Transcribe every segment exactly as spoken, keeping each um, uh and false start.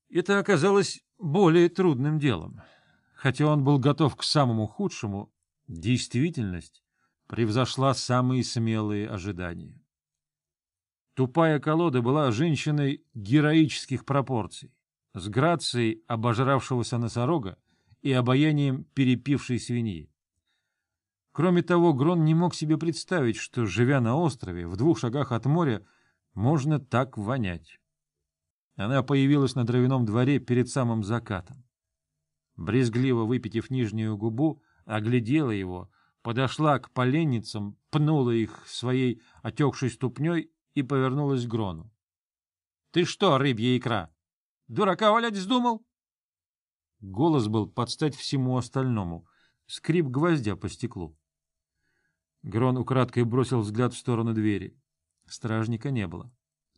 Это оказалось более трудным делом. Хотя он был готов к самому худшему, действительность превзошла самые смелые ожидания. Тупая колода была женщиной героических пропорций, с грацией обожравшегося носорога и обаянием перепившей свиньи. Кроме того, Грон не мог себе представить, что, живя на острове, в двух шагах от моря, можно так вонять. Она появилась на дровяном дворе перед самым закатом. Брезгливо выпитив нижнюю губу, оглядела его, подошла к поленницам, пнула их своей отекшей ступней и повернулась к Грону. — Ты что, рыбья икра, дурака валять вздумал? Голос был под стать всему остальному, скрип гвоздя по стеклу. Грон украдкой бросил взгляд в сторону двери. Стражника не было.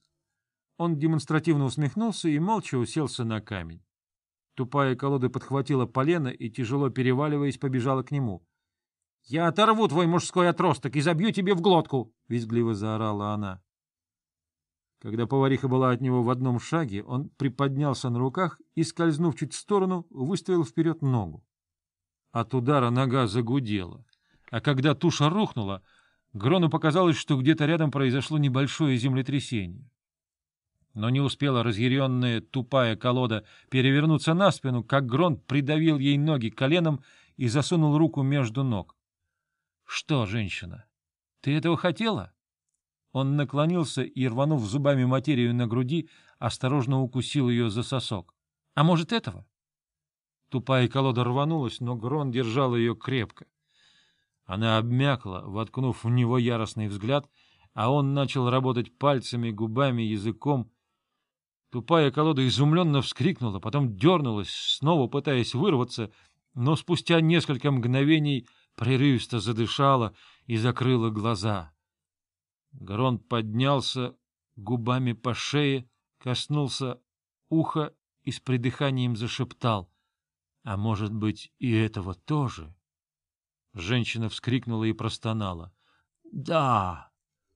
Он демонстративно усмехнулся и молча уселся на камень. Тупая колода подхватила полено и, тяжело переваливаясь, побежала к нему. — Я оторву твой мужской отросток и забью тебе в глотку! — визгливо заорала она. Когда повариха была от него в одном шаге, он приподнялся на руках и, скользнув чуть в сторону, выставил вперед ногу. От удара нога загудела, а когда туша рухнула, Грону показалось, что где-то рядом произошло небольшое землетрясение. Но не успела разъяренная тупая колода перевернуться на спину, как Грон придавил ей ноги коленом и засунул руку между ног. — Что, женщина, ты этого хотела? Он наклонился и, рванув зубами материю на груди, осторожно укусил ее за сосок. — А может, этого? Тупая колода рванулась, но Грон держал ее крепко. Она обмякла, воткнув в него яростный взгляд, а он начал работать пальцами, губами, языком. Тупая колода изумленно вскрикнула, потом дернулась, снова пытаясь вырваться, но спустя несколько мгновений прерывисто задышала и закрыла глаза. Грон поднялся губами по шее, коснулся уха и с придыханием зашептал: — А может быть, и этого тоже? Женщина вскрикнула и простонала. — Да!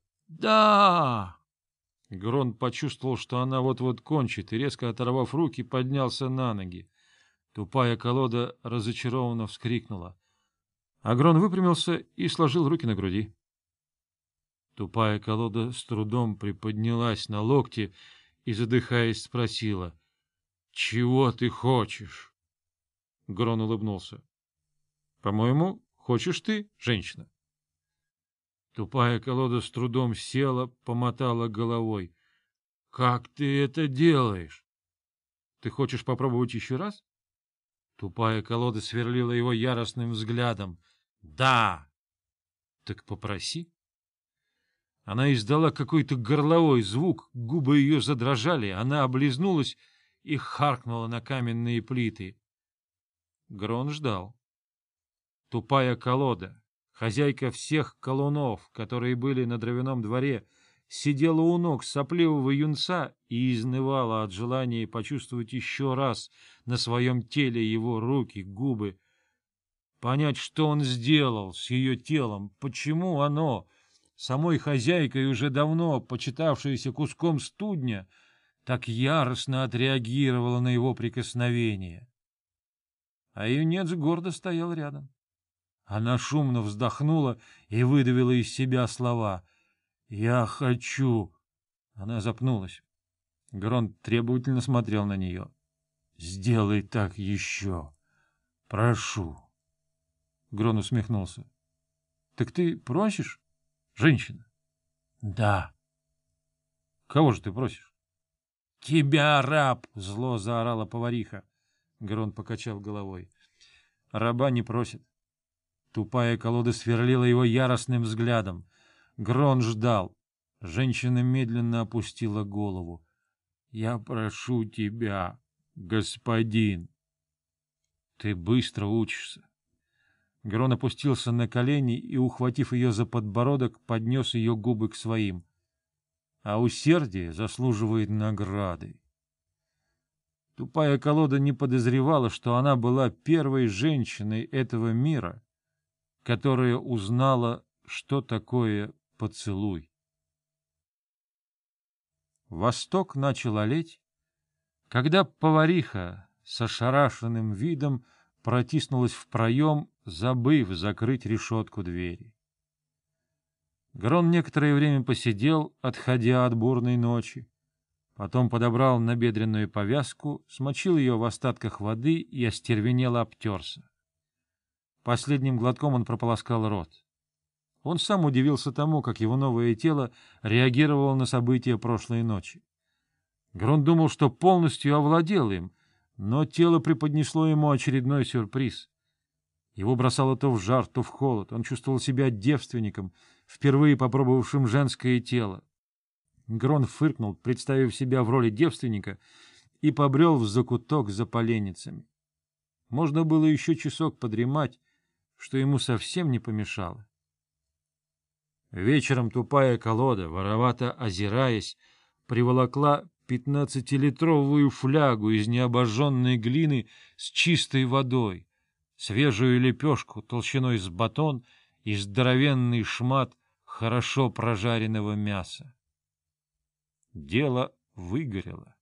Да! Грон почувствовал, что она вот-вот кончит, и, резко оторвав руки, поднялся на ноги. Тупая колода разочарованно вскрикнула. А Грон выпрямился и сложил руки на груди. Тупая колода с трудом приподнялась на локте и, задыхаясь, спросила: — Чего ты хочешь? Грон улыбнулся. — По-моему, хочешь ты, женщина? Тупая колода с трудом села, помотала головой. — Как ты это делаешь? Ты хочешь попробовать еще раз? Тупая колода сверлила его яростным взглядом. — Да! — Так попроси. Она издала какой-то горловой звук, губы ее задрожали, она облизнулась и харкнула на каменные плиты. Грон ждал. Тупая колода, хозяйка всех колунов, которые были на дровяном дворе, сидела у ног сопливого юнца и изнывала от желания почувствовать еще раз на своем теле его руки, губы, понять, что он сделал с ее телом, почему оно, самой хозяйкой уже давно почитавшееся куском студня, так яростно отреагировало на его прикосновение. А юнец гордо стоял рядом. Она шумно вздохнула и выдавила из себя слова: «Я хочу». Она запнулась. Грон требовательно смотрел на нее. «Сделай так еще. Прошу». Грон усмехнулся. «Так ты просишь, женщина?» «Да». «Кого же ты просишь?» «Тебя, раб!» — зло заорала повариха. Грон покачал головой. «Раба не просит». Тупая колода сверлила его яростным взглядом. Грон ждал. Женщина медленно опустила голову. — Я прошу тебя, господин. — Ты быстро учишься. Грон опустился на колени и, ухватив ее за подбородок, поднес ее губы к своим. А усердие заслуживает награды. Тупая колода не подозревала, что она была первой женщиной этого мира, которая узнала, что такое поцелуй. Восток начал олеть, когда повариха с ошарашенным видом протиснулась в проем, забыв закрыть решетку двери. Грон некоторое время посидел, отходя от бурной ночи, потом подобрал набедренную повязку, смочил ее в остатках воды и остервенело обтерся. Последним глотком он прополоскал рот. Он сам удивился тому, как его новое тело реагировало на события прошлой ночи. Грон думал, что полностью овладел им, но тело преподнесло ему очередной сюрприз. Его бросало то в жар, то в холод. Он чувствовал себя девственником, впервые попробовавшим женское тело. Грон фыркнул, представив себя в роли девственника, и побрел в закуток за поленницами. Можно было еще часок подремать, что ему совсем не помешало. Вечером тупая колода, воровато озираясь, приволокла пятнадцатилитровую флягу из необожженной глины с чистой водой, свежую лепешку толщиной с батон и здоровенный шмат хорошо прожаренного мяса. Дело выгорело.